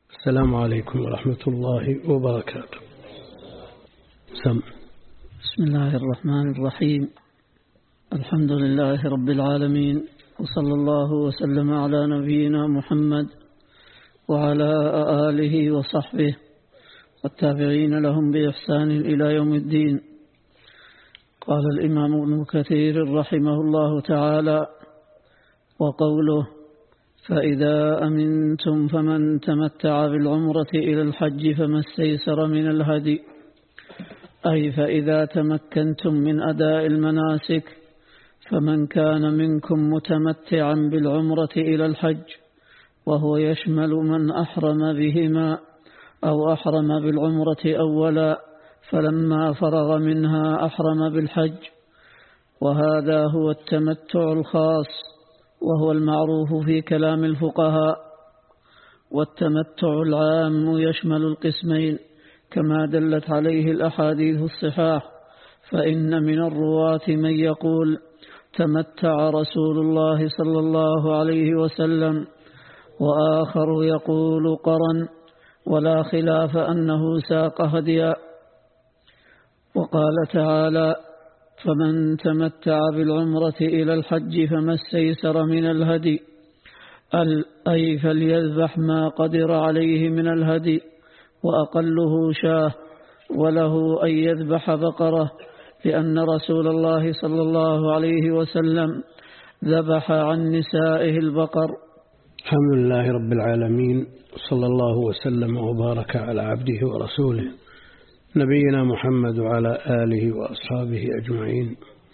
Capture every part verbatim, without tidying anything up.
السلام عليكم ورحمة الله وبركاته. سم. بسم الله الرحمن الرحيم. الحمد لله رب العالمين، وصلى الله وسلم على نبينا محمد وعلى آله وصحبه والتابعين لهم بإحسان إلى يوم الدين. قال الإمام ابن كثير رحمه الله تعالى: وقوله فإذا أمنتم فمن تمتع بالعمرة إلى الحج فما استيسر من الهدي، أي فإذا تمكنتم من أداء المناسك فمن كان منكم متمتعا بالعمرة إلى الحج، وهو يشمل من أحرم بهما أو أحرم بالعمرة أولا فلما فرغ منها أحرم بالحج، وهذا هو التمتع الخاص، وهو المعروف في كلام الفقهاء. والتمتع العام يشمل القسمين كما دلت عليه الأحاديث الصحاح، فإن من الرواة من يقول تمتع رسول الله صلى الله عليه وسلم، وآخر يقول قرن، ولا خلاف أنه ساق هديا. وقال تعالى: فمن تمتع بالعمرة إلى الحج فما استيسر من الهدي، أي فليذبح ما قدر عليه من الهدي، وأقله شاه، وله أن يذبح بقرة، لأن رسول الله صلى الله عليه وسلم ذبح عن نسائه البقر. الحمد لله رب العالمين، صلى الله وسلم وبارك على عبده ورسوله نبينا محمد وعلى آله وأصحابه أجمعين.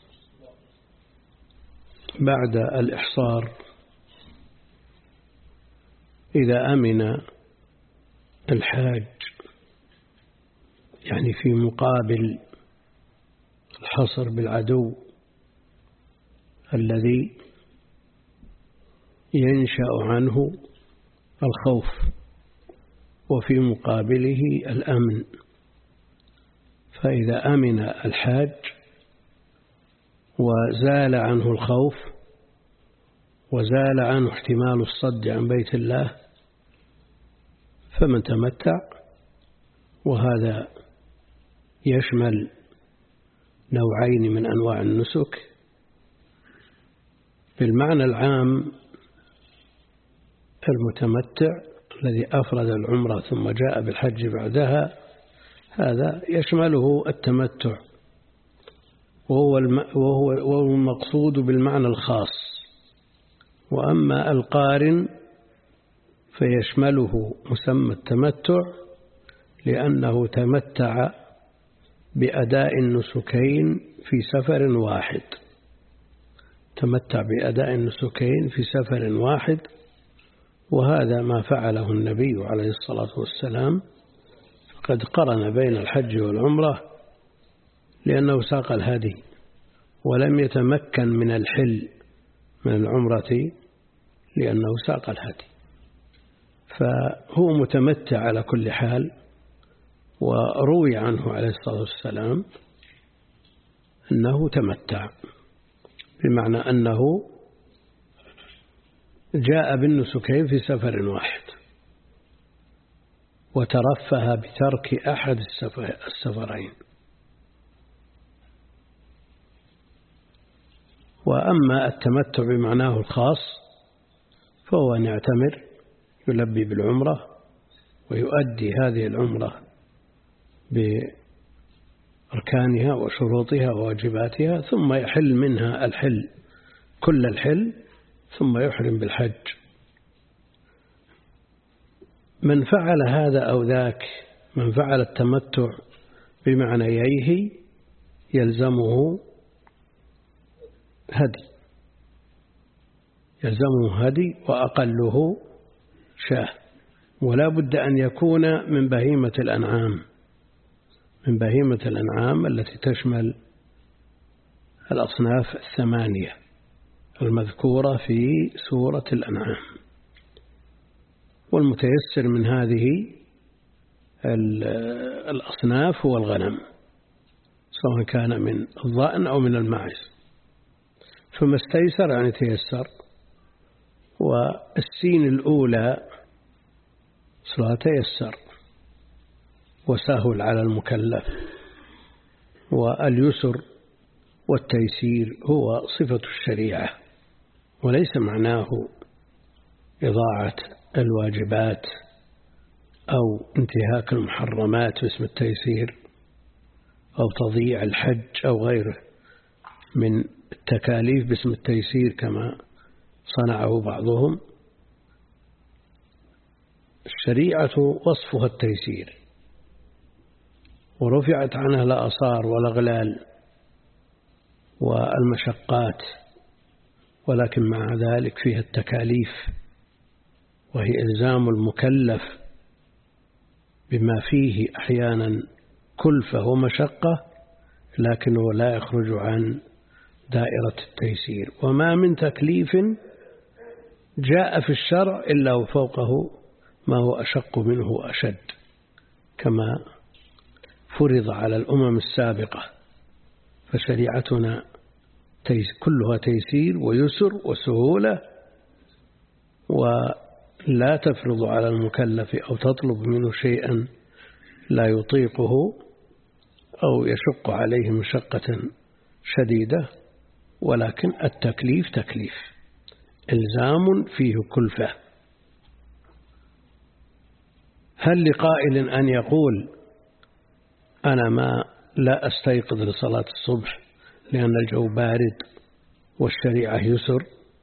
بعد الإحصار، إذا أمن الحاج يعني في مقابل الحصر بالعدو الذي ينشأ عنه الخوف، وفي مقابله الأمن، فإذا أمن الحاج وزال عنه الخوف وزال عنه احتمال الصد عن بيت الله فمن تمتع، وهذا يشمل نوعين من أنواع النسك. بالمعنى العام المتمتع الذي أفرد العمرة ثم جاء بالحج بعدها، هذا يشمله التمتع، وهو, الم... وهو... وهو المقصود بالمعنى الخاص. وأما القارن فيشمله مسمى التمتع لأنه تمتع بأداء النسكين في سفر واحد تمتع بأداء النسكين في سفر واحد وهذا ما فعله النبي عليه الصلاة والسلام، قد قرن بين الحج والعمرة لأنه ساق الهدي ولم يتمكن من الحل من العمرة لأنه ساق الهدي، فهو متمتع على كل حال. وروي عنه عليه الصلاة والسلام أنه تمتع، بمعنى أنه جاء بالنسكين في سفر واحد وترفه بترك أحد السفرين. وأما التمتع بمعناه الخاص فهو أن يعتمر يلبي بالعمرة ويؤدي هذه العمرة بأركانها وشروطها وواجباتها، ثم يحل منها الحل كل الحل، ثم يحرم بالحج. من فعل هذا أو ذاك، من فعل التمتع بمعنييه يلزمه هدي يلزمه هدي وأقله شاه، ولا بد أن يكون من بهيمة الأنعام من بهيمة الأنعام التي تشمل الأصناف الثمانية المذكورة في سورة الأنعام. والمتيسر من هذه الأصناف هو الغنم، سواء كان من الضأن أو من الماعز، فما استيسر يعني تيسر. والسين الأولى أصلها تيسر وسهل على المكلف، واليسر والتيسير هو صفة الشريعة، وليس معناه إضاعة الواجبات أو انتهاك المحرمات باسم التيسير أو تضييع الحج أو غيره من التكاليف باسم التيسير كما صنعه بعضهم. الشريعة وصفها التيسير، ورفعت عنها الآثار والأغلال والمشقات، ولكن مع ذلك فيها التكاليف، وهي إلزام المكلف بما فيه أحيانا كلفة ومشقة، لكنه لا يخرج عن دائرة التيسير. وما من تكليف جاء في الشرع إلا وفوقه ما هو أشق منه وأشد، كما فرض على الأمم السابقة. فشريعتنا كلها تيسير ويسر وسهولة، ولا تفرض على المكلف أو تطلب منه شيئا لا يطيقه أو يشق عليه مشقة شديدة، ولكن التكليف تكليف إلزام فيه كلفة. هل لقائل أن يقول أنا ما لا أستيقظ لصلاة الصبح لأن الجو بارد والشريعة يسر؟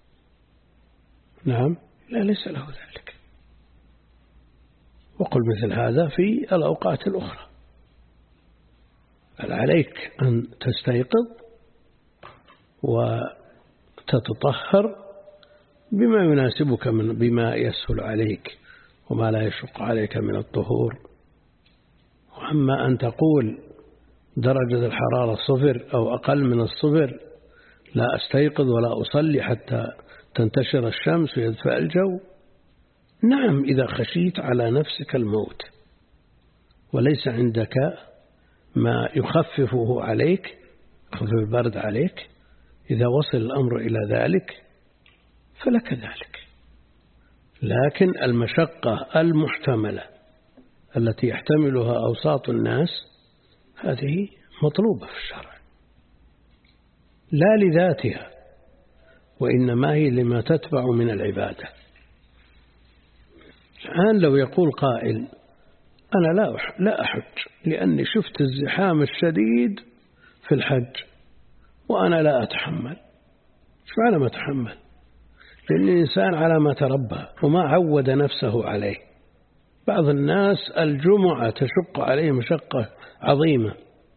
نعم، لا، ليس له ذلك. وقل مثل هذا في الأوقات الأخرى. بل عليك أن تستيقظ وتتطهر بما يناسبك، من بما يسهل عليك وما لا يشق عليك من الطهور. وأما أن تقول درجة الحرارة صفر أو أقل من الصفر لا أستيقظ ولا أصلي حتى تنتشر الشمس ويدفع الجو، نعم إذا خشيت على نفسك الموت وليس عندك ما يخففه عليك، يخفف البرد عليك، إذا وصل الأمر إلى ذلك فلك ذلك. لكن المشقة المحتملة التي يحتملها أوساط الناس هذه مطلوبة في الشرع، لا لذاتها، وإنما هي لما تتبع من العبادة. الآن لو يقول قائل أنا لا لا أحج لأني شفت الزحام الشديد في الحج وأنا لا أتحمل. شو على ما أتحمل؟ لأن الإنسان على ما تربى وما عود نفسه عليه. بعض الناس الجمعة تشق عليه مشقة عظيمة.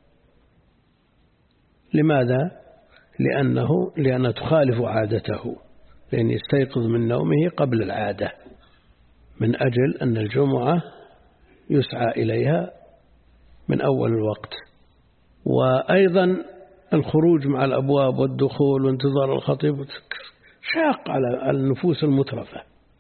لماذا؟ لأنه لأن تخالف عادته، لأن يستيقظ من نومه قبل العادة، من أجل أن الجمعة يسعى إليها من أول الوقت. وأيضا الخروج مع الأبواب والدخول وانتظار الخطيب شاق على النفوس المترفة،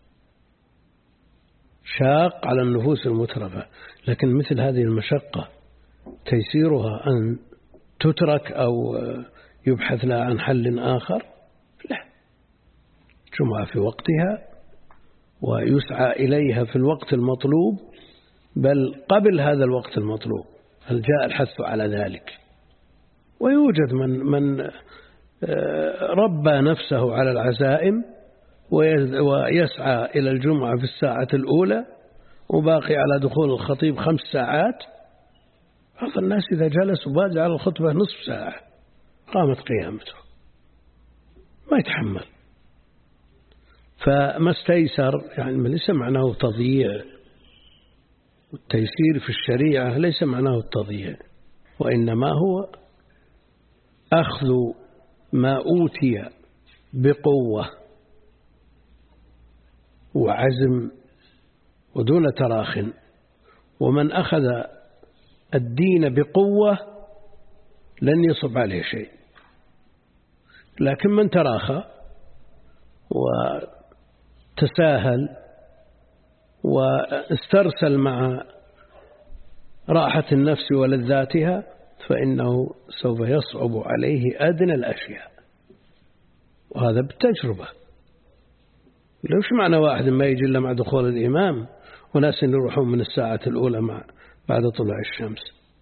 شاق على النفوس المترفة. لكن مثل هذه المشقة تيسيرها أن تترك أو يبحث لها عن حل آخر؟ لا، جمعة في وقتها ويسعى إليها في الوقت المطلوب، بل قبل هذا الوقت المطلوب. هل جاء الحث على ذلك؟ ويوجد من من ربى نفسه على العزائم ويسعى إلى الجمعة في الساعة الأولى وباقي على دخول الخطيب خمس ساعات. بعض الناس إذا جلس وباقي على الخطبة نصف ساعة قامت قيامته، ما يتحمل. فما استيسر يعني ليس معناه تضييع. والتيسير في الشريعة ليس معناه التضييع، وإنما هو أخذ ما أوتي بقوة وعزم ودون تراخ. ومن أخذ الدين بقوة لن يصب عليه شيء، لكن من تراخى وتساهل واسترسل مع راحة النفس ولذاتها فإنه سوف يصعب عليه أدنى الأشياء، وهذا بالتجربة. ليش معنى واحد ما يجي إلا مع دخول الإمام وناس يروحون من الساعة الأولى مع بعد طلوع الشمس.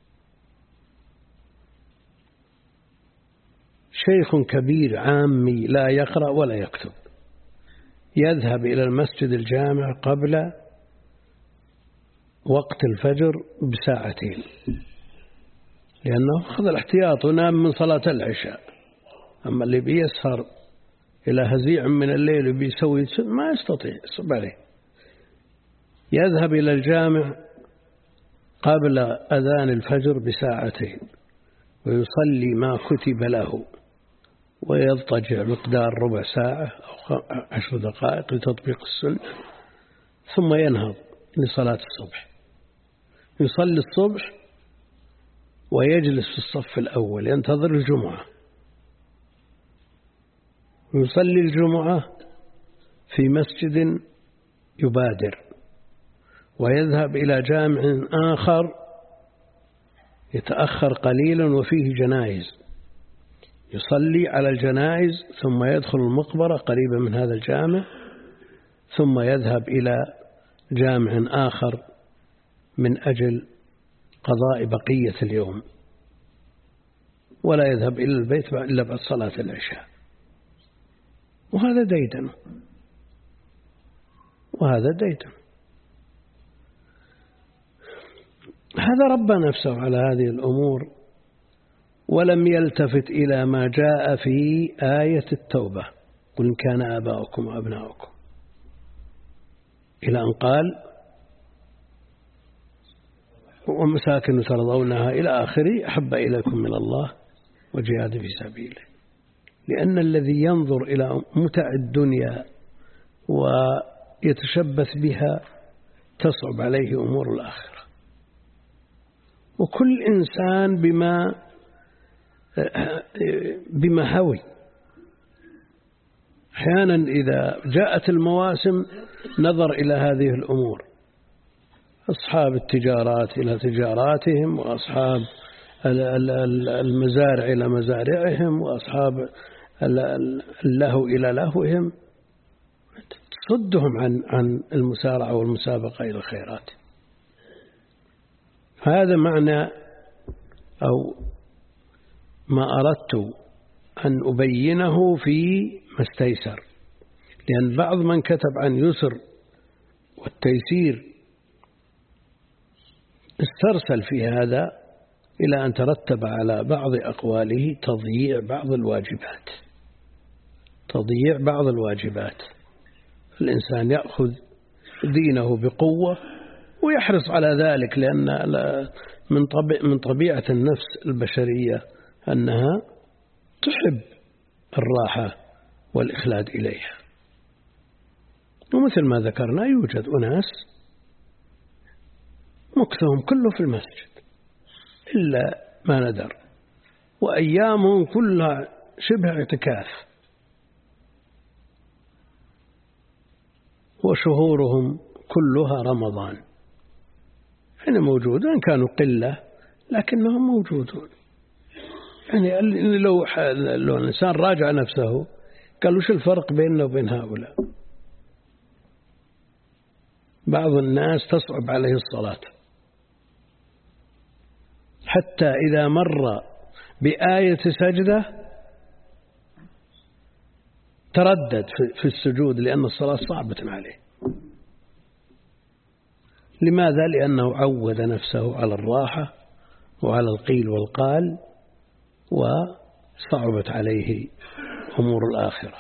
شيخ كبير عامي لا يقرأ ولا يكتب يذهب إلى المسجد الجامع قبل وقت الفجر بساعتين، لأنه أخذ الاحتياط ونام من صلاة العشاء. أما اللي بيسهر إلى هزيع من الليل وبيسوي ما يستطيع يصب عليه. يذهب إلى الجامع قبل أذان الفجر بساعتين ويصلي ما كتب له ويضطجع مقدار ربع ساعة أو عشر دقائق لتطبيق السنة، ثم ينهض لصلاة الصبح. يصلي الصبح ويجلس في الصف الأول ينتظر الجمعة، ويصلي الجمعة في مسجد يبادر، ويذهب إلى جامع آخر يتأخر قليلا وفيه جنائز، يصلي على الجنائز ثم يدخل المقبرة قريبا من هذا الجامع، ثم يذهب إلى جامع آخر من أجل قضاء بقية اليوم، ولا يذهب إلى البيت إلا بعد صلاة العشاء. وهذا ديدن وهذا ديدن هذا ربى نفسه على هذه الأمور ولم يلتفت إلى ما جاء في آية التوبة: قل إن كان آباؤكم وأبناؤكم، إلى أن قال ومساكن ترضونها إلى آخره أحب إليكم من الله وجهاد في سبيله. لأن الذي ينظر إلى متع الدنيا ويتشبث بها تصعب عليه أمور الآخرة. وكل إنسان بما بما هوي. أحيانا إذا جاءت المواسم نظر إلى هذه الأمور، أصحاب التجارات إلى تجاراتهم، وأصحاب المزارع إلى مزارعهم، وأصحاب اللهو إلى لهوهم، تصدهم عن عن المسارعة والمسابقة إلى الخيرات. هذا معنى أو ما أردت أن أبينه في ما استيسر، لأن بعض من كتب عن يسر والتيسير استرسل في هذا إلى أن ترتب على بعض أقواله تضييع بعض الواجبات تضييع بعض الواجبات الإنسان يأخذ دينه بقوة ويحرص على ذلك، لأن من طبيعة النفس البشرية أنها تحب الراحة والإخلاد إليها. ومثل ما ذكرنا يوجد أناس مكثهم كله في المسجد إلا ما ندر، وأيامهم كلها شبه اعتكاف، وشهورهم كلها رمضان. يعني موجودون، كانوا قلة لكنهم موجودون. يعني لو لو الإنسان راجع نفسه قال وش الفرق بيننا وبين هؤلاء؟ بعض الناس تصعب عليه الصلاة، حتى إذا مر بآية سجدة تردد في السجود لأن الصلاة صعبة عليه. لماذا؟ لأنه عود نفسه على الراحة وعلى القيل والقال، وصعبت عليه أمور الآخرة.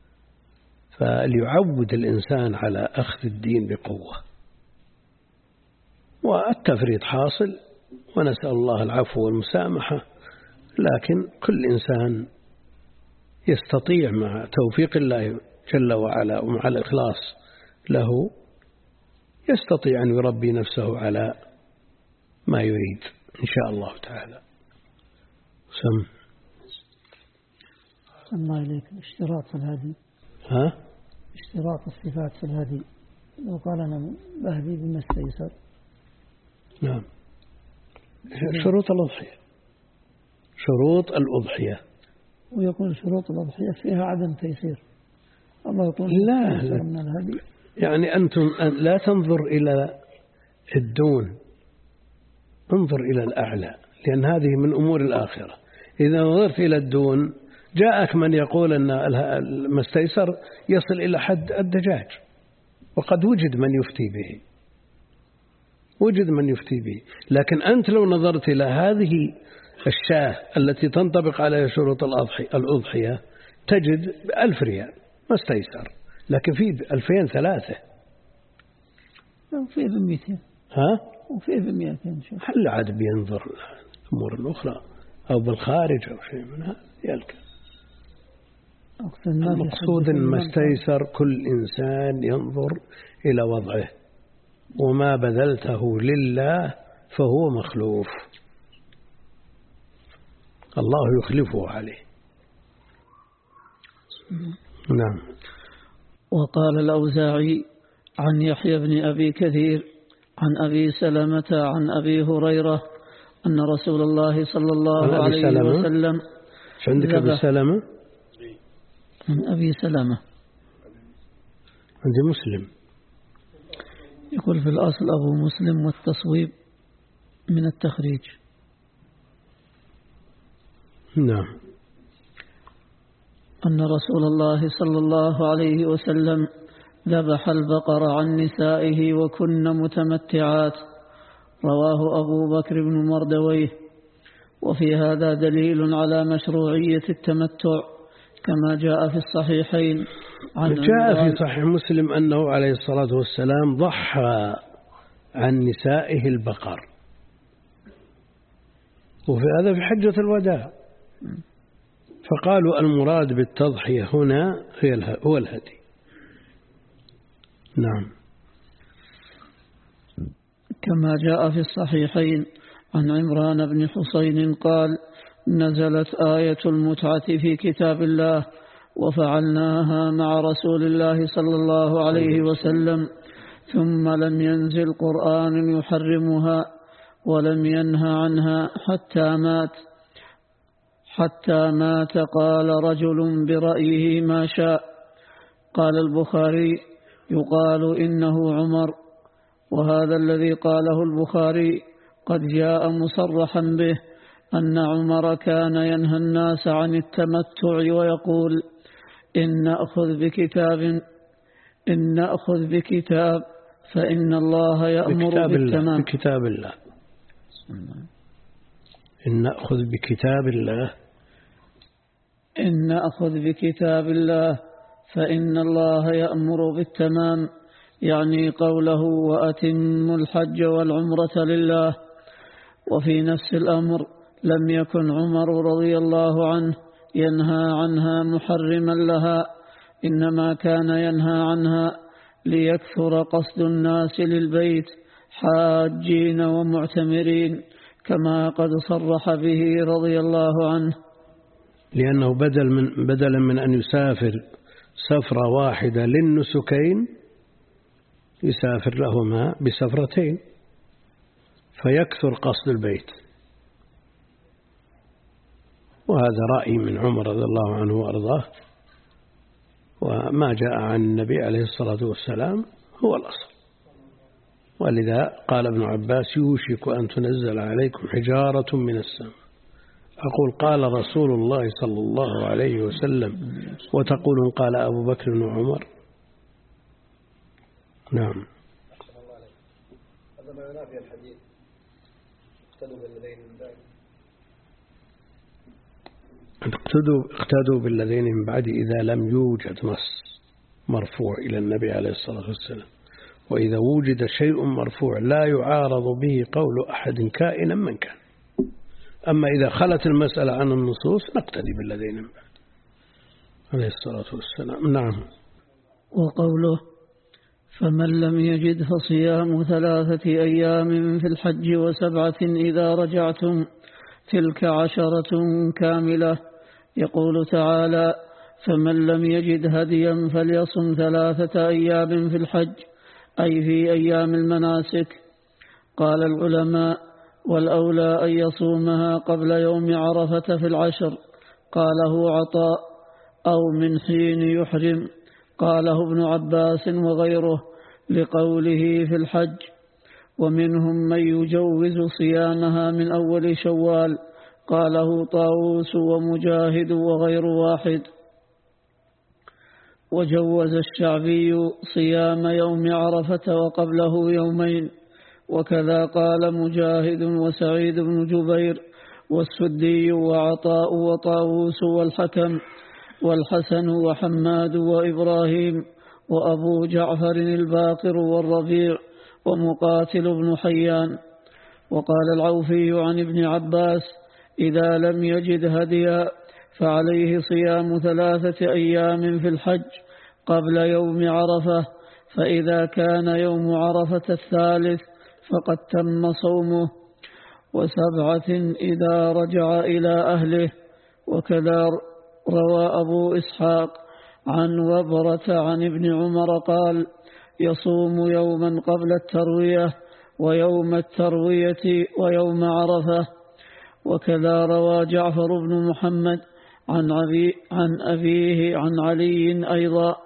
فليعود الإنسان على أخذ الدين بقوة. والتفريط حاصل، ونسأل الله العفو والمسامحة، لكن كل إنسان يستطيع مع توفيق الله جل وعلا ومع الإخلاص له يستطيع أن يربي نفسه على ما يريد إن شاء الله تعالى. سم الله إليك اشتراط في الهدي. ها؟ اشتراط الصفات في الهدي، لو قال أنا بهدي بما استيسر. نعم، شروط الأضحية شروط الأضحية ويقول شروط الأضحية فيها عدم تيسير. الله يقول لا, لا. من الهدي. يعني أنتم لا تنظر إلى الدون انظر إلى الأعلى، لأن هذه من أمور الآخرة. إذا نظرت إلى الدون جاءك من يقول أن ما استيسر يصل إلى حد الدجاج، وقد وجد من يفتي به، وجد من يفتي به. لكن أنت لو نظرت إلى هذه الشاة التي تنطبق عليها شروط الأضحية تجد ألف ريال ما استيسر، لكن في ألفين ثلاثة وفي بمئتين ها وفي بمئتين. هل عاد بينظر الأمور الأخرى أو بالخارج أو شيء من هذا يلك. المقصود ما استيسر، كل إنسان ينظر إلى وضعه، وما بذلته لله فهو مخلوف، الله يخلفه عليه. نعم. وقال الأوزاعي عن يحيى بن أبي كثير عن أبي سلمة عن أبي هريرة أن رسول الله صلى الله عليه سلمة. وسلم شو عندك أبي سلمة؟ عن أبي سلمة عندي مسلم. يقول في الأصل أبو مسلم والتصويب من التخريج. نعم. أن رسول الله صلى الله عليه وسلم ذبح البقر عن نسائه وكن متمتعات، رواه أبو بكر بن مردويه. وفي هذا دليل على مشروعية التمتع كما جاء في الصحيحين عن جاء في صحيح مسلم أنه عليه الصلاة والسلام ضحى عن نسائه البقر، وفي هذا في حجة الوداع، فقالوا المراد بالتضحية هنا هو الهدي. نعم. كما جاء في الصحيحين عن عمران بن حسين قال: نزلت آية المتعة في كتاب الله وفعلناها مع رسول الله صلى الله عليه وسلم، ثم لم ينزل قرآن يحرمها ولم ينهى عنها حتى مات حتى مات قال رجل برأيه ما شاء. قال البخاري: يقال إنه عمر. وهذا الذي قاله البخاري قد جاء مصرحا به أن عمر كان ينهى الناس عن التمتع ويقول: إن نأخذ بكتاب إن نأخذ بكتاب فإن الله يأمر بالتمام. بكتاب الله. إن نأخذ بكتاب الله إن نأخذ بكتاب الله فإن الله يأمر بالتمام، يعني قوله: وأتموا الحج والعمرة لله. وفي نفس الأمر لم يكن عمر رضي الله عنه ينهى عنها محرما لها، إنما كان ينهى عنها ليكثر قصد الناس للبيت حاجين ومعتمرين، كما قد صرح به رضي الله عنه، لأنه بدل من بدلا من أن يسافر سفرة واحدة للنسكين يسافر لهما بسفرتين فيكثر قصد البيت. وهذا رأي من عمر رضي الله عنه وأرضاه، وما جاء عن النبي عليه الصلاة والسلام هو الأصل. ولذا قال ابن عباس: يوشك أن تنزل عليكم حجارة من السماء. أقول قال رسول الله صلى الله عليه وسلم، وتقولون قال أبو بكر وعمر. نعم. هذا ما ينافي الحديث: اقتدوا بالذين من بعد. اقتدوا بالذين من بعد إذا لم يوجد نص مرفوع إلى النبي عليه الصلاة والسلام، وإذا وجد شيء مرفوع لا يعارض به قول أحد كائنا من كان. أما إذا خلت المسألة عن النصوص نقتدي بالذين من بعد عليه الصلاة والسلام. نعم. وقوله: فمن لم يجد فصيام ثلاثة أيام في الحج وسبعة إذا رجعتم تلك عشرة كاملة. يقول تعالى: فمن لم يجد هديا فليصم ثلاثة أيام في الحج، أي في أيام المناسك. قال العلماء: والأولى أن يصومها قبل يوم عرفة في العشر. قاله عطاء: أو من حين يحرم. قاله ابن عباس وغيره لقوله في الحج. ومنهم من يجوز صيامها من أول شوال، قاله طاووس ومجاهد وغير واحد. وجوز الشعبي صيام يوم عرفة وقبله يومين، وكذا قال مجاهد وسعيد بن جبير والسدي وعطاء وطاووس والحكم والحسن وحماد وإبراهيم وأبو جعفر الباقر والربيع ومقاتل بن حيان. وقال العوفي عن ابن عباس: إذا لم يجد هديا فعليه صيام ثلاثة أيام في الحج قبل يوم عرفة، فإذا كان يوم عرفة الثالث فقد تم صومه، وسبعة إذا رجع إلى أهله. وكذا روى أبو إسحاق عن وبرة عن ابن عمر قال: يصوم يوما قبل التروية ويوم التروية ويوم عرفة. وكذا روى جعفر بن محمد عن, أبي عن أبيه عن علي أيضا: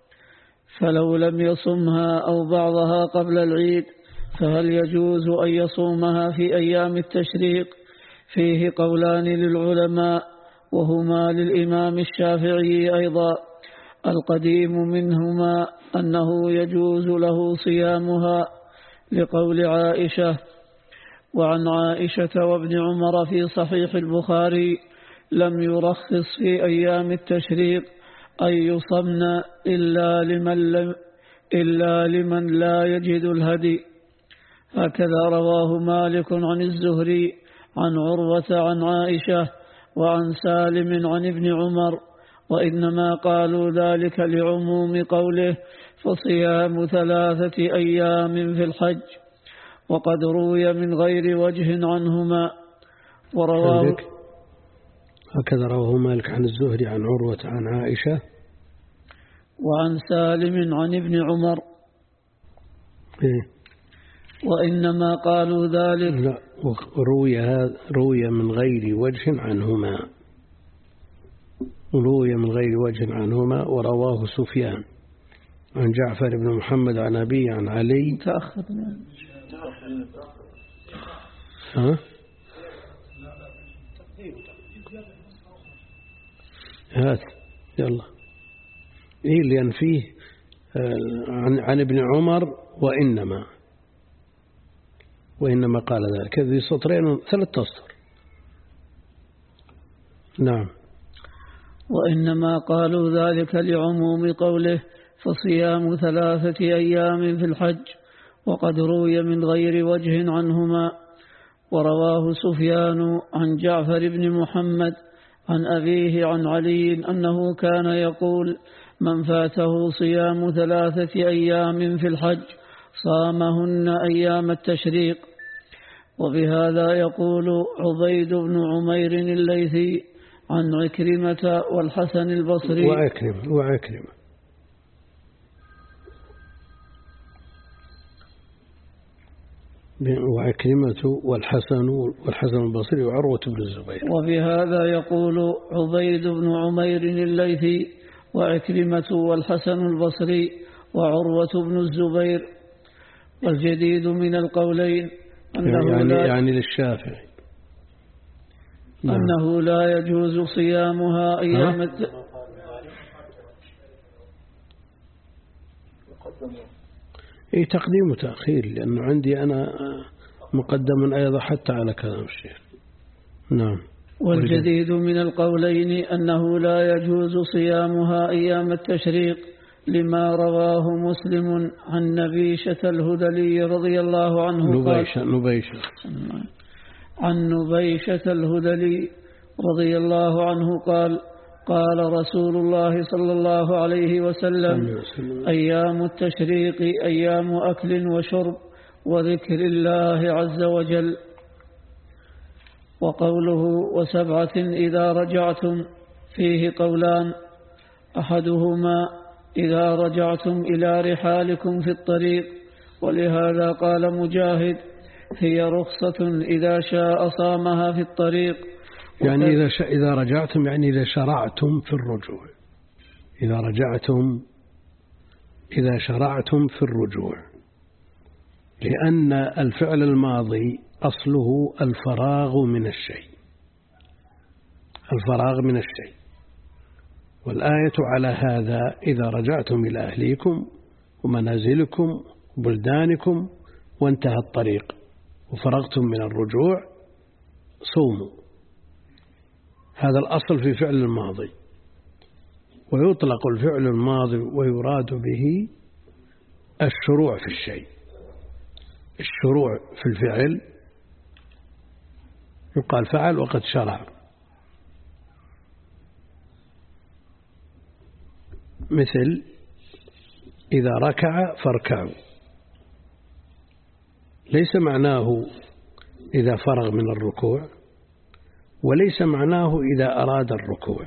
فلو لم يصمها أو بعضها قبل العيد فهل يجوز أن يصومها في أيام التشريق؟ فيه قولان للعلماء، وهما للإمام الشافعي أيضا. القديم منهما أنه يجوز له صيامها لقول عائشة. وعن عائشة وابن عمر في صحيح البخاري: لم يرخص في أيام التشريق أن يصمن إلا لمن, لم إلا لمن لا يجد الهدي. هكذا رواه مالك عن الزهري عن عروة عن عائشة وعن سالم عن ابن عمر، وإنما قالوا ذلك لعموم قوله: فصيام ثلاثة أيام في الحج. وقد روي من غير وجه عنهما. ورواه هكذا رواه مالك عن الزهري عن عروة عن عائشة وعن سالم عن ابن عمر. إيه؟ وإنما قالوا ذلك لا، روي, روي من غير وجه عنهما روي من غير وجه عنهما ورواه سفيان عن جعفر بن محمد عن أبي عن علي. تأخذنا ها؟ هات يلا. إيه لأن فيه عن, عن ابن عمر وإنما وإنما قال ذلك ذي سطرين ثلاث أسطر. نعم. وإنما قالوا ذلك لعموم قوله: فصيام ثلاثة أيام في الحج. وقد روي من غير وجه عنهما. ورواه سفيان عن جعفر بن محمد عن أبيه عن علي أنه كان يقول: من فاته صيام ثلاثة أيام في الحج صامهن أيام التشريق. وبهذا يقول عبيد بن عمير الليثي عن عكرمة والحسن البصري وعكرمة وعكرمة وعكرمة والحسن والحسن البصري وعروة بن الزبير. وبهذا يقول عبيد بن عمير الليثي وعكرمة والحسن البصري وعروة بن الزبير. والجديد من القولين أنه يعني, لا يعني للشافعي أنه لا يجوز صيامها أيام الت... إيه تقديم وتأخير، لأنه عندي أنا مقدم أيضا حتى على كلام الشيخ. نعم. والجديد من القولين أنه لا يجوز صيامها أيام التشريق لما رواه مسلم عن نبيشة الهذلي رضي الله عنه نبيشة نبيشة عن نبيشة الهذلي رضي الله عنه قال: قال رسول الله صلى الله عليه وسلم: أيام التشريق أيام أكل وشرب وذكر الله عز وجل. وقوله وسبعة إذا رجعتم فيه قولان: أحدهما إذا رجعتم إلى رحالكم في الطريق، ولهذا قال مجاهد: هي رخصة إذا شاء صامها في الطريق. يعني إذا, ش... إذا رجعتم يعني إذا شرعتم في الرجوع إذا رجعتم إذا شرعتم في الرجوع لأن الفعل الماضي أصله الفراغ من الشيء، الفراغ من الشيء، والآية على هذا: إذا رجعتم إلى أهليكم ومنازلكم وبلدانكم وانتهى الطريق وفرغتم من الرجوع صوموا. هذا الأصل في فعل الماضي. ويطلق الفعل الماضي ويراد به الشروع في الشيء، الشروع في الفعل، يقال فعل وقد شرع. مثل إذا ركع فاركعوا، ليس معناه إذا فرغ من الركوع، وليس معناه إذا أراد الركوع،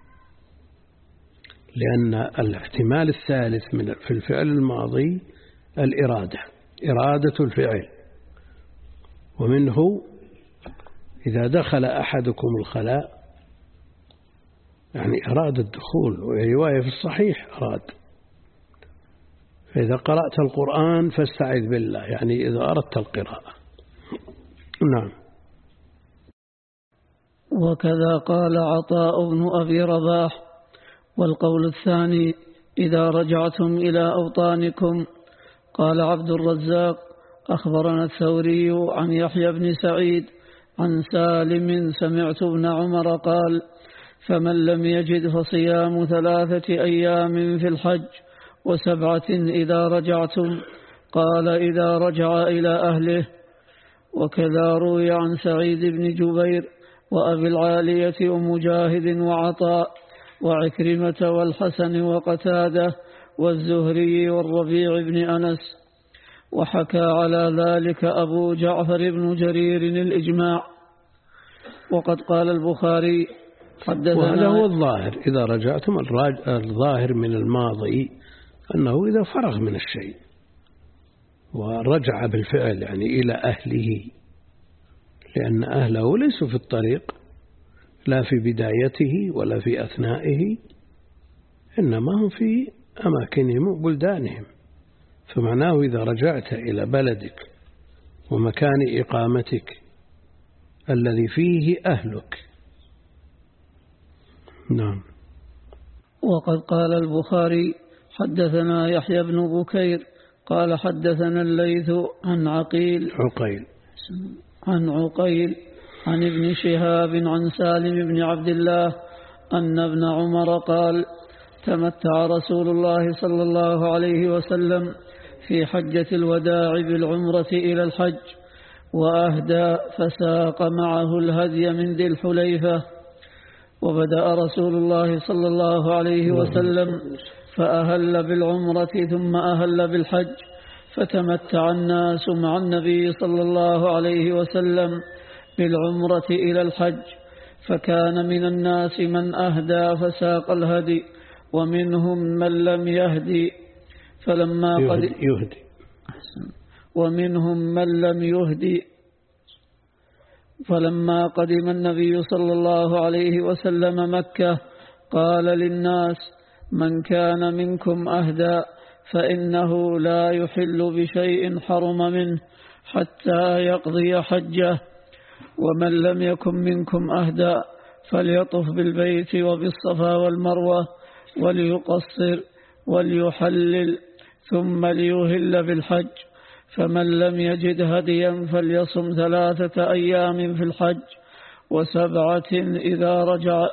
لأن الاحتمال الثالث من في الفعل الماضي الإرادة، إرادة الفعل. ومنه إذا دخل أحدكم الخلاء، يعني أراد الدخول، وهي رواية في الصحيح أراد. فإذا قرأت القرآن فاستعذ بالله، يعني إذا أردت القراءة. نعم. وكذا قال عطاء بن أبي رباح. والقول الثاني: إذا رجعتم إلى أوطانكم. قال عبد الرزاق: أخبرنا الثوري عن يحيى بن سعيد عن سالم سمعت ابن عمر قال: فمن لم يجد فصيام ثلاثة أيام في الحج وسبعة إذا رجعتم. قال: إذا رجع إلى أهله. وكذا روي عن سعيد بن جبير وأبي العالية ومجاهد وعطاء وعكرمة والحسن وقتادة والزهري والربيع بن أنس. وحكى على ذلك أبو جعفر بن جرير الإجماع. وقد قال البخاري: حدثنا. وهذا هو الظاهر، إذا رجعتم الظاهر من الماضي أنه إذا فرغ من الشيء ورجع بالفعل، يعني إلى أهله، لأن أهله ليسوا في الطريق لا في بدايته ولا في أثنائه، إنما هم في أماكنهم وبلدانهم. فمعناه إذا رجعت إلى بلدك ومكان إقامتك الذي فيه أهلك. نعم. وقد قال البخاري: حدثنا يحيى بن بكير قال حدثنا الليث عن عقيل عقيل عن عقيل عن ابن شهاب عن سالم بن عبد الله أن ابن عمر قال: تمتع رسول الله صلى الله عليه وسلم في حجة الوداع بالعمرة إلى الحج، وأهدى فساق معه الهدي من ذي الحليفة. وبدأ رسول الله صلى الله عليه وسلم فأهل بالعمرة ثم أهل بالحج، فتمتع الناس مع النبي صلى الله عليه وسلم بالعمرة إلى الحج، فكان من الناس من أهدى فساق الهدي، ومنهم من لم يهدي. فلما قد يهدي ومنهم من لم يهدي فلما قدم النبي صلى الله عليه وسلم مكة قال للناس: من كان منكم أهدى فإنه لا يحل بشيء حرم منه حتى يقضي حجه، ومن لم يكن منكم أهدى فليطف بالبيت وبالصفا والمروة وليقصر وليحلل ثم ليهل بالحج. فمن لم يجد هديا فليصم ثلاثة أيام في الحج وسبعة إذا رجع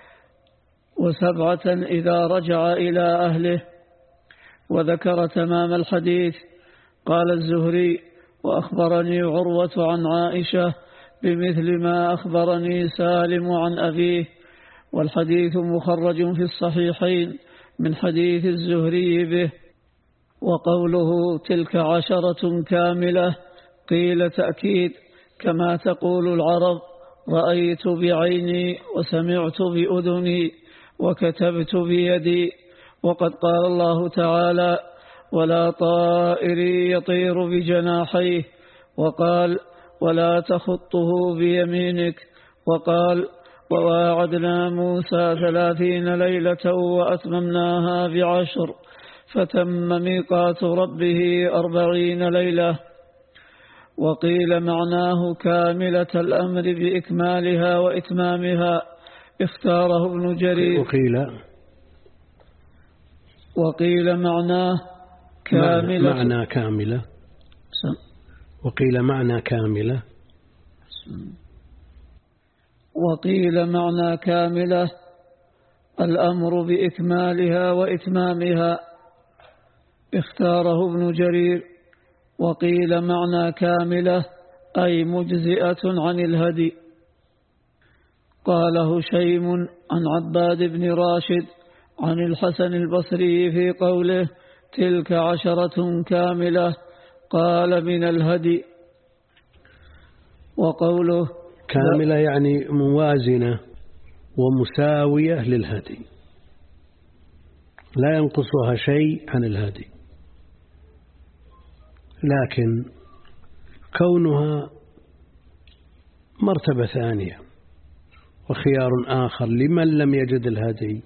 وسبعة إذا رجع إلى أهله. وذكر تمام الحديث. قال الزهري: وأخبرني عروة عن عائشة بمثل ما أخبرني سالم عن أبيه، والحديث مخرج في الصحيحين من حديث الزهري به. وقوله تلك عشرة كاملة قيل تأكيد، كما تقول العرب: رأيت بعيني وسمعت بأذني وكتبت بيدي. وقد قال الله تعالى: ولا طائر يطير بجناحيه، وقال: ولا تخطه بيمينك، وقال: وواعدنا موسى ثلاثين ليلة وأتممناها بعشر فتم ميقات ربه أربعين ليلة. وقيل معناه كاملة الأمر بإكمالها وإتمامها، اختاره ابن جرير. وقيل وقيل معناه كاملة معنى كاملة وقيل معنى كاملة وقيل معنى كاملة الأمر بإكمالها وإتمامها، اختاره ابن جرير. وقيل معنى كاملة أي مجزئة عن الهدي. قال هشيم عن عباد بن راشد عن الحسن البصري في قوله تلك عشرة كاملة، قال من الهدي. وقوله كاملة يعني موازنة ومساوية للهدي، لا ينقصها شيء عن الهدي، لكن كونها مرتبة ثانية وخيار آخر لمن لم يجد الهدي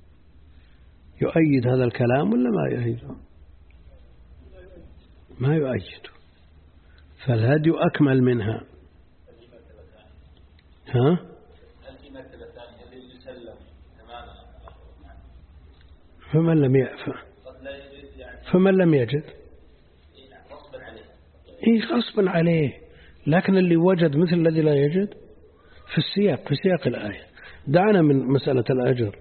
يؤيد هذا الكلام ولا ما يؤيده؟ ما يؤيده، فالهدي أكمل منها. ها؟ فمن لم يعفى فمن لم يجد إيه غصبا عليه، لكن اللي وجد مثل الذي لا يجد في السياق في سياق الآية. دعنا من مسألة الأجر،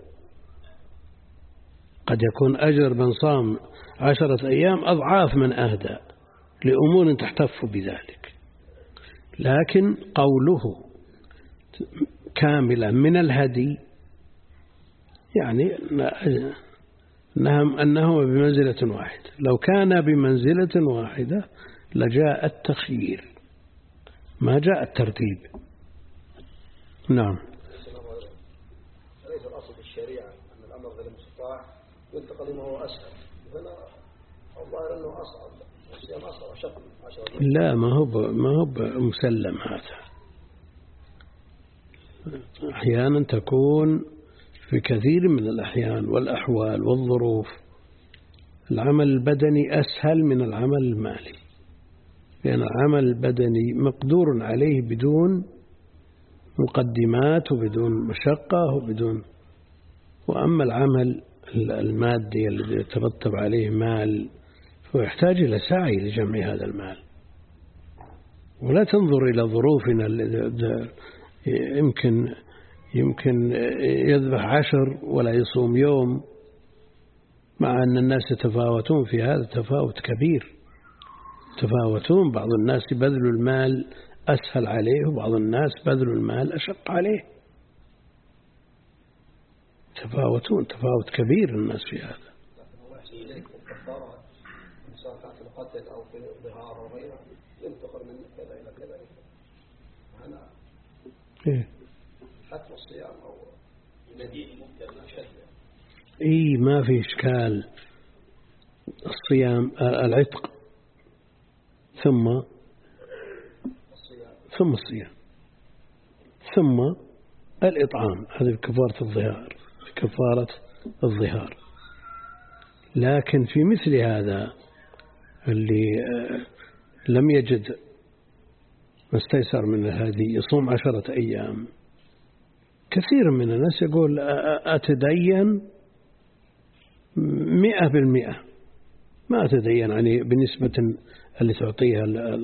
قد يكون أجر من صام عشرة أيام أضعاف من أهدى لأمور تحتف بذلك، لكن قوله كاملة من الهدي يعني أنه بمنزلة واحدة. لو كان بمنزلة واحدة لجاء التخيير ما جاء الترتيب. نعم. ليس الأصل في الشريعة أن الأمر غير مستطاع ينتقل ما هو أسهل، هنا الظاهر أنه أصعب، الصيام أصعب أشق. لا، ما هو ما هو مسلم هذا. أحيانا تكون في كثير من الأحيان والأحوال والظروف العمل البدني أسهل من العمل المالي، لأن العمل البدني مقدور عليه بدون مقدمات وبدون مشقة وبدون، وأما العمل المادي الذي يترتب عليه مال فهو يحتاج إلى سعي لجمع هذا المال. ولا تنظر إلى ظروفنا، يمكن يمكن يذبح عشر ولا يصوم يوم، مع أن الناس يتفاوتون في هذا تفاوت كبير، تفاوتون. بعض الناس بذل المال أسهل عليه وبعض الناس بذل المال أشق عليه، تفاوتون تفاوت كبير الناس في هذا. القتل أو في الظهار أو غيره ينتقل من كذا إلى كذا. هنا إيه حتى الصيام أو الذي ممكن أشد. إيه ما في إشكال. الصيام العتق ثم الصيام ثم الصيام ثم الإطعام، هذه كفارة الظهار كفارة الظهار. لكن في مثل هذا اللي لم يجد ما استيسر من هذه يصوم عشرة أيام، كثير من الناس يقول أتدين مئة بالمئة، ما أتدين يعني بنسبة اللي تعطيها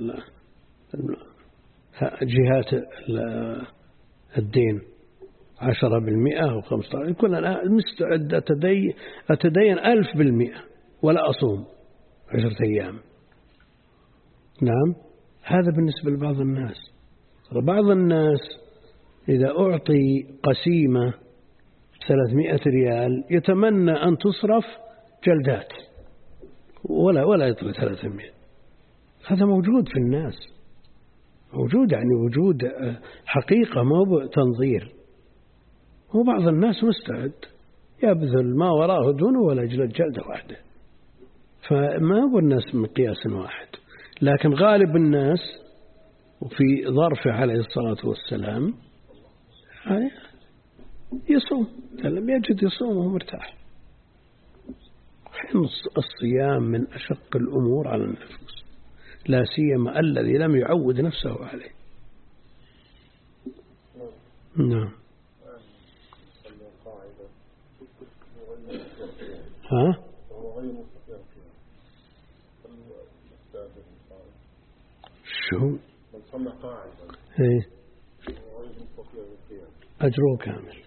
جهات الدين عشرة بالمئة أو خمسة عشر، يقول أنا مستعد أتدين, أتدين ألف بالمئة ولا أصوم عشرة أيام. نعم، هذا بالنسبة لبعض الناس. بعض الناس إذا أعطي قسيمة ثلاثمائة ريال يتمنى أن تصرف جلدات ولا ولا يطلع ثلاثمائة. هذا موجود في الناس، موجود يعني وجود حقيقة ما هو تنظير. وبعض الناس مستعد يبذل ما وراءه دونه ولا يجلد جلدة واحدة. فما هو الناس مقياس واحد، لكن غالب الناس وفي ظرفه عليه الصلاة والسلام يصوم، لم يجد يصوم وهو مرتاح. حين الصيام من أشق الأمور على النفوس، لا سيما الذي لم يعود نفسه عليه. نعم. ها؟ شو؟ ايه أجره كامل.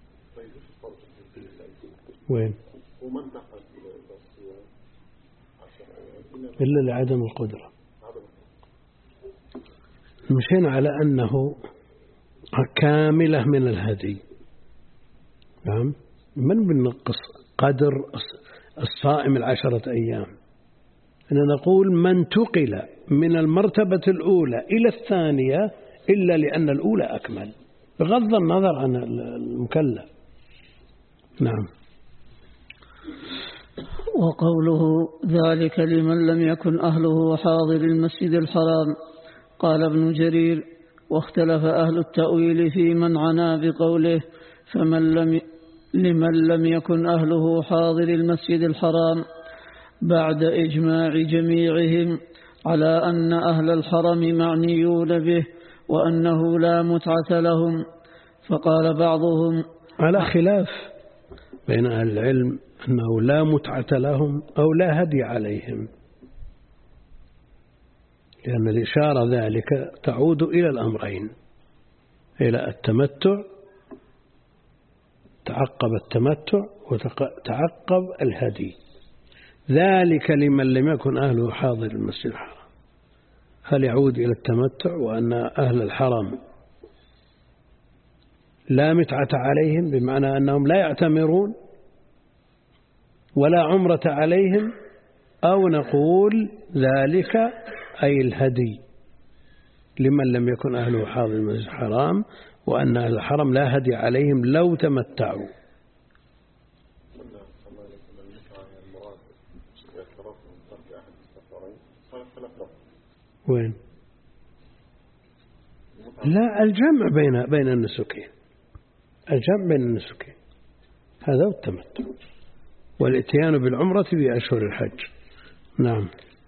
وين؟ إلا لعدم القدرة. مشينا على أنه كاملة من الهدي. نعم. من بنقص قدر الصائم العشرة أيام؟ أن نقول من تقل من المرتبة الأولى إلى الثانية إلا لأن الأولى أكمل بغض النظر عن المكلف. نعم. وقوله ذلك لمن لم يكن أهله حاضر المسجد الحرام، قال ابن جرير: واختلف أهل التأويل في من عنى بقوله فمن لم لمن لم يكن أهله حاضر المسجد الحرام، بعد إجماع جميعهم على أن أهل الحرم معنيون به وأنه لا متعة لهم. فقال بعضهم على خلاف بين أهل العلم أنه لا متعة لهم أو لا هدي عليهم، لأن الإشارة ذلك تعود إلى الأمرين، إلى التمتع، تعقب التمتع وتعقب الهدي. ذلك لمن لم يكن أهله حاضر المسجد الحرام، هل يعود إلى التمتع وأن أهل الحرم لا متعة عليهم بمعنى أنهم لا يعتمرون ولا عمرة عليهم، أو نقول ذلك أي الهدي لمن لم يكن أهله حاضر المسجد الحرام وأن أهل الحرم لا هدي عليهم لو تمتعوا. وين؟ لا، الجمع بين بين النسكين، الجمع بين النسكين هذا التمتع والاتيان بالعمرة في أشهر الحج. نعم.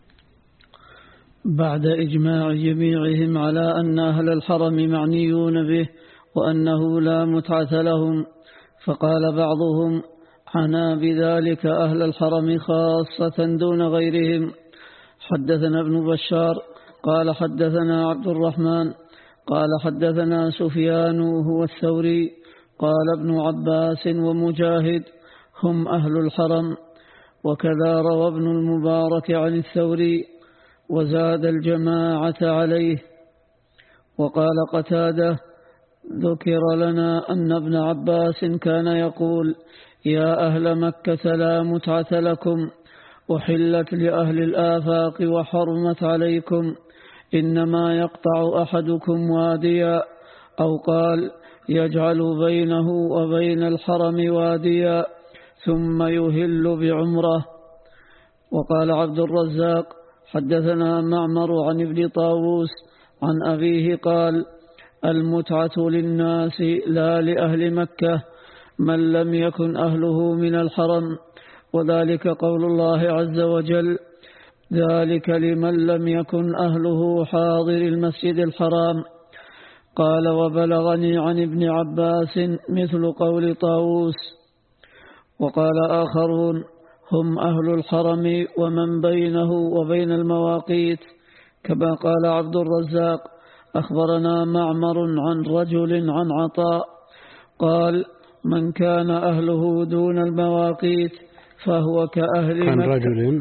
بعد إجماع جميعهم على أن أهل الحرم معنيون به وأنه لا متعة لهم. فقال بعضهم: عنى بذلك أهل الحرم خاصة دون غيرهم. حدثنا ابن بشار قال حدثنا عبد الرحمن قال حدثنا سفيان هو الثوري قال ابن عباس ومجاهد هم أهل الحرم. وكذا روى ابن المبارك عن الثوري وزاد الجماعة عليه. وقال قتادة: ذكر لنا أن ابن عباس كان يقول: يا أهل مكة لا متعة لكم، أحلت لأهل الآفاق وحرمت عليكم، إنما يقطع أحدكم واديا، أو قال: يجعل بينه وبين الحرم واديا ثم يهل بعمره. وقال عبد الرزاق: حدثنا معمر عن ابن طاووس عن أبيه قال: المتعة للناس لا لأهل مكة من لم يكن أهله من الحرم، وذلك قول الله عز وجل: ذلك لمن لم يكن أهله حاضر المسجد الحرام. قال: وبلغني عن ابن عباس مثل قول طاووس. وقال آخرون: هم أهل الحرم ومن بينه وبين المواقيت، كما قال عبد الرزاق: أخبرنا معمر عن رجل عن عطاء قال: من كان أهله دون المواقيت فهو كأهل عن مكة. رجل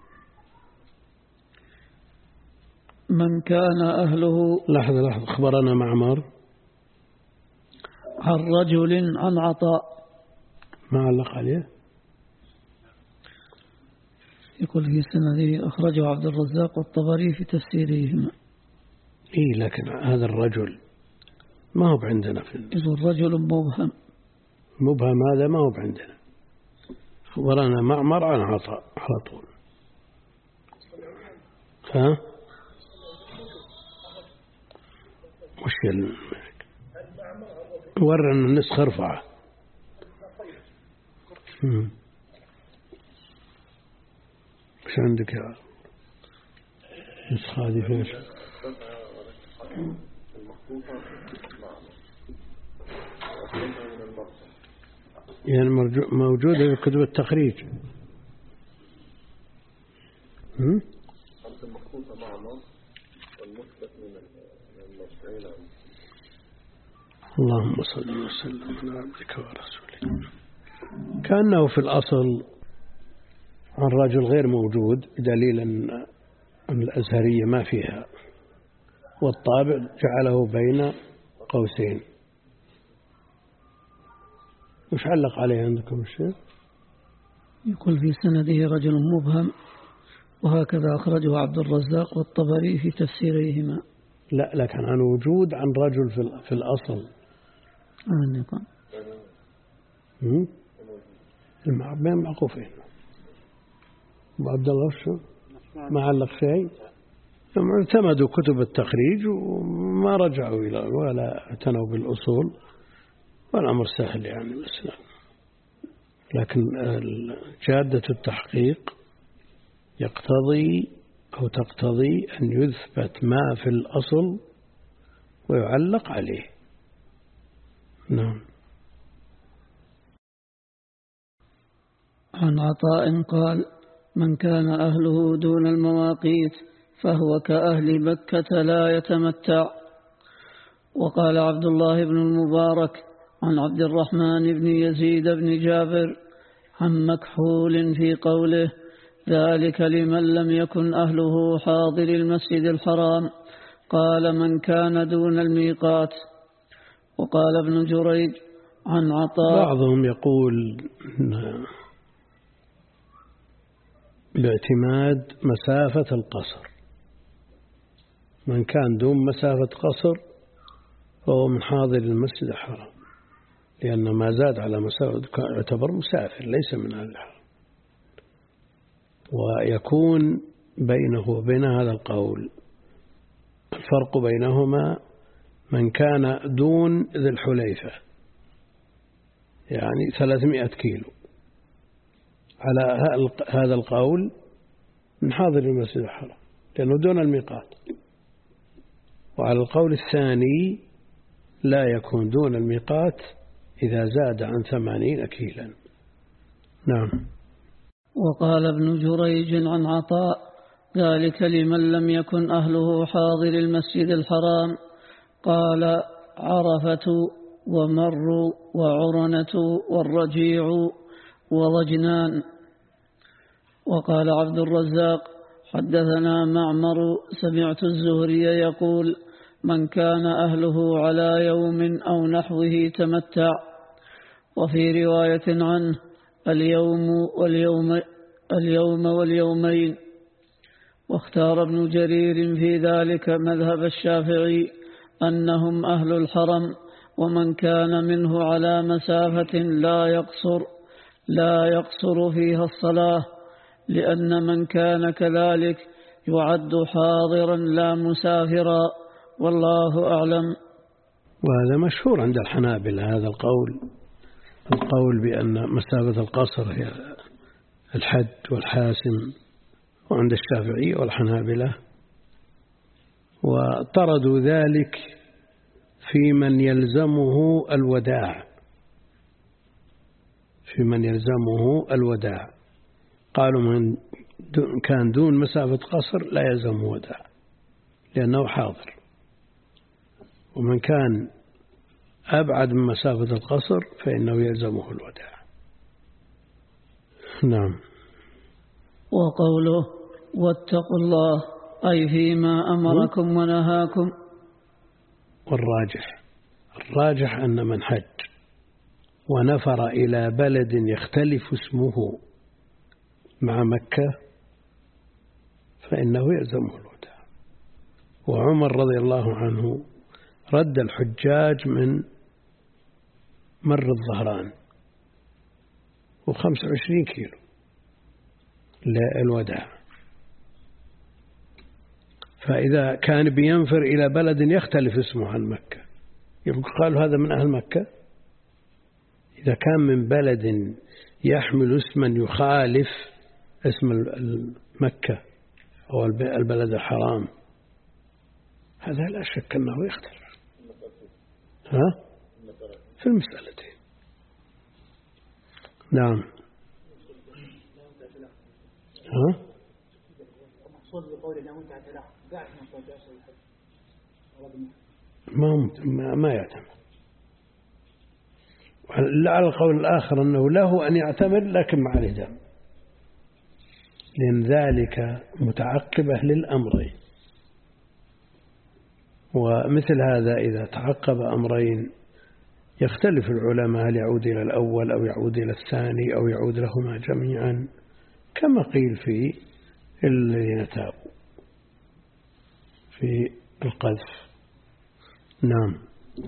من كان أهله لحظة لحظة أخبرنا معمر عن رجل عن عطاء، ما علق عليه، يقول في السنة أخرجه عبد الرزاق والطبري في تفسيرهما. إيه، لكن هذا الرجل ما هو عندنا في يقول رجل مبهم. مبهم هذا ما هو عندنا. أخبرنا معمر عن عطاء على طول. ها وش ورنا النسخ ارفعه. وش عندك يا نسخ هذه فيش يعني موجودة في كتب التخريج. هم؟ اللهم صل وسلم على عبدك ورسولك. كأنه في الأصل عن رجل غير موجود بدليل أن الأزهرية ما فيها، والطابع جعله بين قوسين. وش علق عليه عندكم الشيخ؟ يقول في سنده رجل مبهم، وهكذا أخرجه عبد الرزاق والطبري في تفسيريهما. لا، لكن عن وجود عن رجل في الأصل. أمن يكون المعبين معقوفين. أبو عبد الله شو ما علق شيء. اعتمدوا كتب التخريج وما رجعوا إلى ولا اعتنوا بالأصول، والأمر سهل يعني. بس لكن جادة التحقيق يقتضي أو تقتضي أن يثبت ما في الأصل ويعلق عليه. نعم. عن عطاء قال: من كان أهله دون المواقيت فهو كأهل مكة لا يتمتع. وقال عبد الله بن المبارك عن عبد الرحمن بن يزيد بن جابر عن مكحول في قوله: ذلك لمن لم يكن أهله حاضر المسجد الحرام، قال: من كان دون الميقات. وقال ابن جريج عن عطاء: بعضهم يقول باعتماد مسافة القصر، من كان دون مسافة قصر فهو من حاضر المسجد الحرام، لأن ما زاد على مسافة يعتبر مسافر ليس من أهل الحرم. ويكون بينه وبين هذا القول الفرق بينهما من كان دون ذي الحليفة، يعني ثلاثمائة كيلو، على هذا القول من حاضر المسجد الحرام لأنه دون الميقات. وعلى القول الثاني لا يكون دون الميقات إذا زاد عن ثمانين كيلا. نعم. وقال ابن جريج عن عطاء: ذلك لمن لم يكن أهله حاضر المسجد الحرام، قال: عرفة ومر وعرنة والرجيع وضجنان. وقال عبد الرزاق: حدثنا معمر سمعت الزهري يقول: من كان أهله على يوم أو نحوه تمتع. وفي رواية عنه: اليوم واليوم اليوم واليومين. واختار ابن جرير في ذلك مذهب الشافعي أنهم أهل الحرم، ومن كان منه على مسافة لا يقصر لا يقصر فيها الصلاة، لأن من كان كذلك يعد حاضرا لا مسافرا، والله أعلم. وهذا مشهور عند الحنابلة هذا القول، القول بأن مسافة القصر هي الحد والحاسم، وعند الشافعي والحنابلة. وطردوا ذلك في من يلزمه الوداع في من يلزمه الوداع قالوا من كان دون مسافة قصر لا يلزمه وداع لأنه حاضر، ومن كان أبعد من مسافة القصر فإنه يلزمه الوداع. نعم. وقوله: واتقوا الله، أي فيما أمركم ونهاكم. والراجح الراجح أن من حج ونفر إلى بلد يختلف اسمه مع مكة فإنه يلزمه الوداع. وعمر رضي الله عنه رد الحجاج من مر الظهران وخمس وعشرين كيلو للوداع، فإذا كان بينفر إلى بلد يختلف اسمه عن مكة يقول قالوا هذا من أهل مكة. إذا كان من بلد يحمل اسما يخالف اسم مكة أو البلد الحرام، هذا لا شك أنه يختلف ها في المسألتين. نعم. ها ما ما يعتمد. على القول الآخر أنه له أن يعتمر لكن مع الهدام، لأن ذلك متعقبة للأمرين. ومثل هذا إذا تعقب أمرين يختلف العلماء هل يعود إلى الأول أو يعود إلى الثاني أو يعود لهما جميعا، كما قيل في الذين تابوا في القذف. نعم.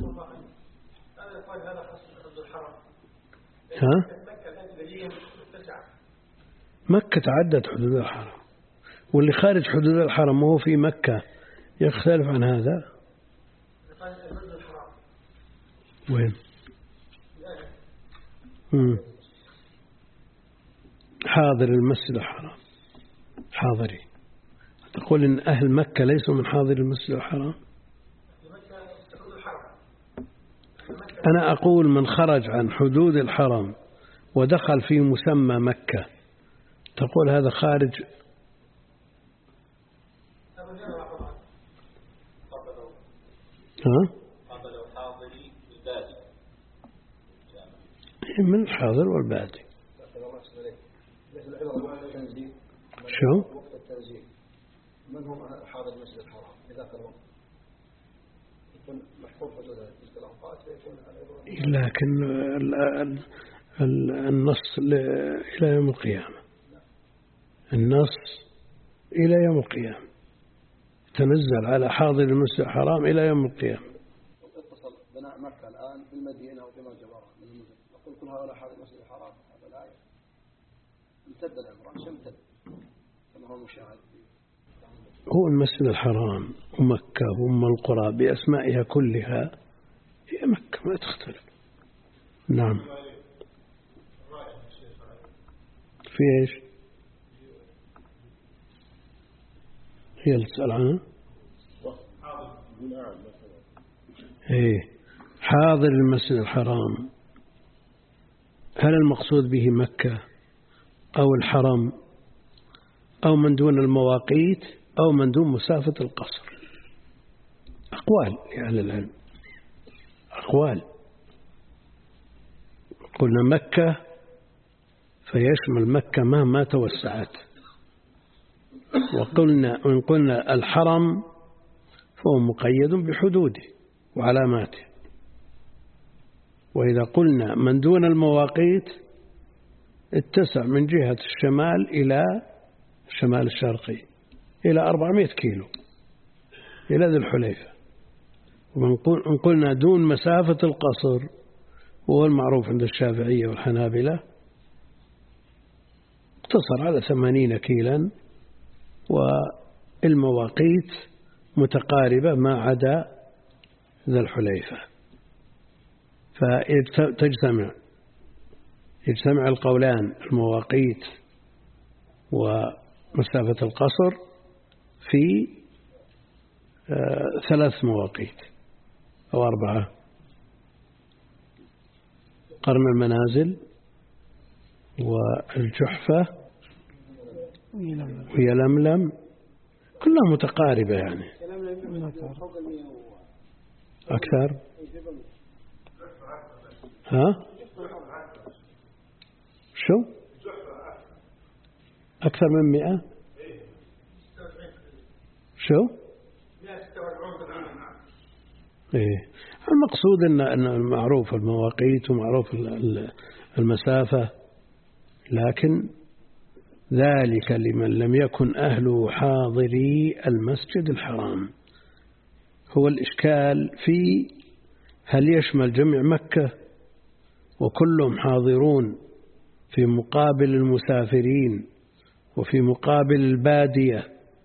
ها؟ مكة تعدت حدود الحرم، واللي خارج حدود الحرم وهو في مكة يختلف عن هذا. وين؟ مم. حاضر المسجد الحرام، حاضري. تقول إن أهل مكة ليسوا من حاضر المسجد الحرام؟ أنا أقول من خرج عن حدود الحرم ودخل في مسمى مكة، تقول هذا خارج. ها؟ من الحاضر والبادي. شو؟ وقت التنزيل من هم حاضر المسجد الحرام إذا كان وقت يكون محفوظ حدود تلك الأوقات ويكون. لكن النص إلى يوم القيامة، النص إلى يوم القيامة تنزل على حاضر المسجد الحرام إلى يوم القيامة. اتصل بناء مكة الآن بالمدينة وبما جوارها من المدن، أقول كل هؤلاء حاضر المسجد الحرام، هذا الآية امتد العمران شمتد كما هو مشاهد. هو المسجد الحرام ومكة وأم القرى بأسمائها كلها هي مكة ما تختلف. نعم. في إيش؟ هي اللي تسأل عنها. إيه حاضر المسجد الحرام، هل المقصود به مكة أو الحرم أو من دون المواقيت أو من دون مسافة القصر؟ أقوال لأهل العلم، أقوال. قلنا مكة فيشمل مكة مهما توسعت، وقلنا إن قلنا الحرم فهو مقيد بحدوده وعلاماته، وإذا قلنا من دون المواقيت اتسع من جهة الشمال إلى الشمال الشرقي إلى أربعمائة كيلو إلى ذي الحليفة. وإن قلنا دون مسافة القصر وهو المعروف عند الشافعية والحنابلة اقتصر على ثمانين كيلا، والمواقيت متقاربة ما عدا ذا الحليفة، فتجتمع يجتمع القولان المواقيت ومسافة القصر في ثلاث مواقيت أو أربعة: قرن المنازل والجحفة ويلملم، كلها متقاربة يعني. أكثر؟ ها؟ شو؟ أكثر من مئة؟ شو؟ إيه. المقصود أن أن معروف المواقيت ومعروف المسافة، لكن ذلك لمن لم يكن أهله حاضري المسجد الحرام. هو الإشكال في هل يشمل جميع مكة وكلهم حاضرون في مقابل المسافرين وفي مقابل البادية،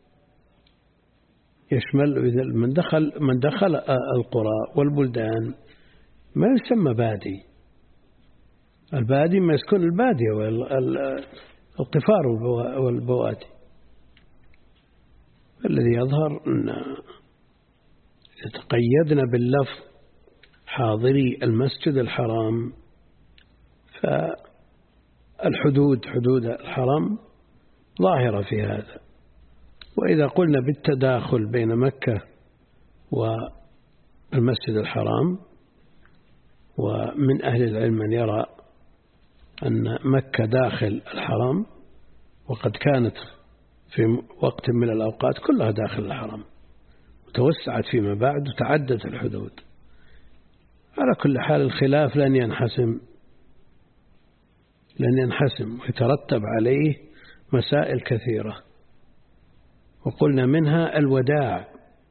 يشمل من دخل من دخل القرى والبلدان ما يسمى بادي. البادي ما يسكن البادية والقفار والبوادي. الذي يظهر أن يتقيدنا باللفظ حاضري المسجد الحرام، فالحدود حدود الحرم ظاهرة في هذا. وإذا قلنا بالتداخل بين مكة والمسجد الحرام، ومن أهل العلم من يرى أن مكة داخل الحرم، وقد كانت في وقت من الأوقات كلها داخل الحرم وتوسعت فيما بعد وتعدت الحدود. على كل حال الخلاف لن ينحسم لن ينحسم ويترتب عليه مسائل كثيرة، وقلنا منها الوداع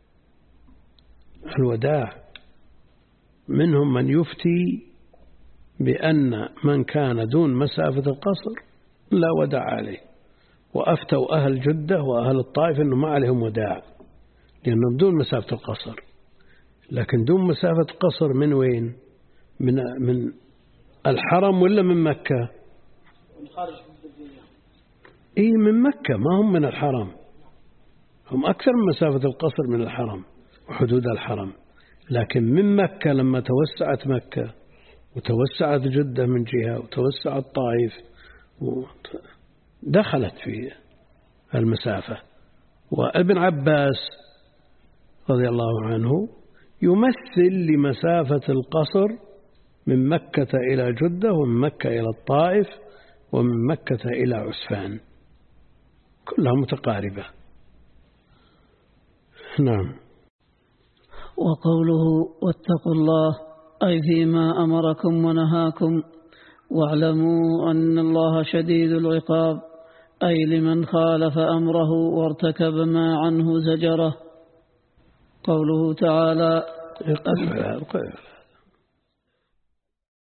الوداع منهم من يفتي بأن من كان دون مسافة القصر لا وداع عليه، وأفتوا أهل جدة وأهل الطائف أنه ما عليهم وداع لأنهم دون مسافة القصر. لكن دون مسافة قصر من وين؟ من من الحرم ولا من مكة؟ من خارج الدنيا. إيه من مكة، ما هم من الحرم، هم أكثر من مسافة القصر من الحرم وحدود الحرم. لكن من مكة لما توسعت مكة وتوسعت جدة من جهة وتوسعت الطائف دخلت في المسافة. وابن عباس رضي الله عنه يمثل لمسافة القصر من مكة إلى جدة ومن مكة إلى الطائف ومن مكة إلى عسفان، كلها متقاربة. نعم. وقوله واتقوا الله أي فيما أمركم ونهاكم، واعلموا أن الله شديد العقاب أي لمن خالف أمره وارتكب ما عنه زجره. قوله تعالى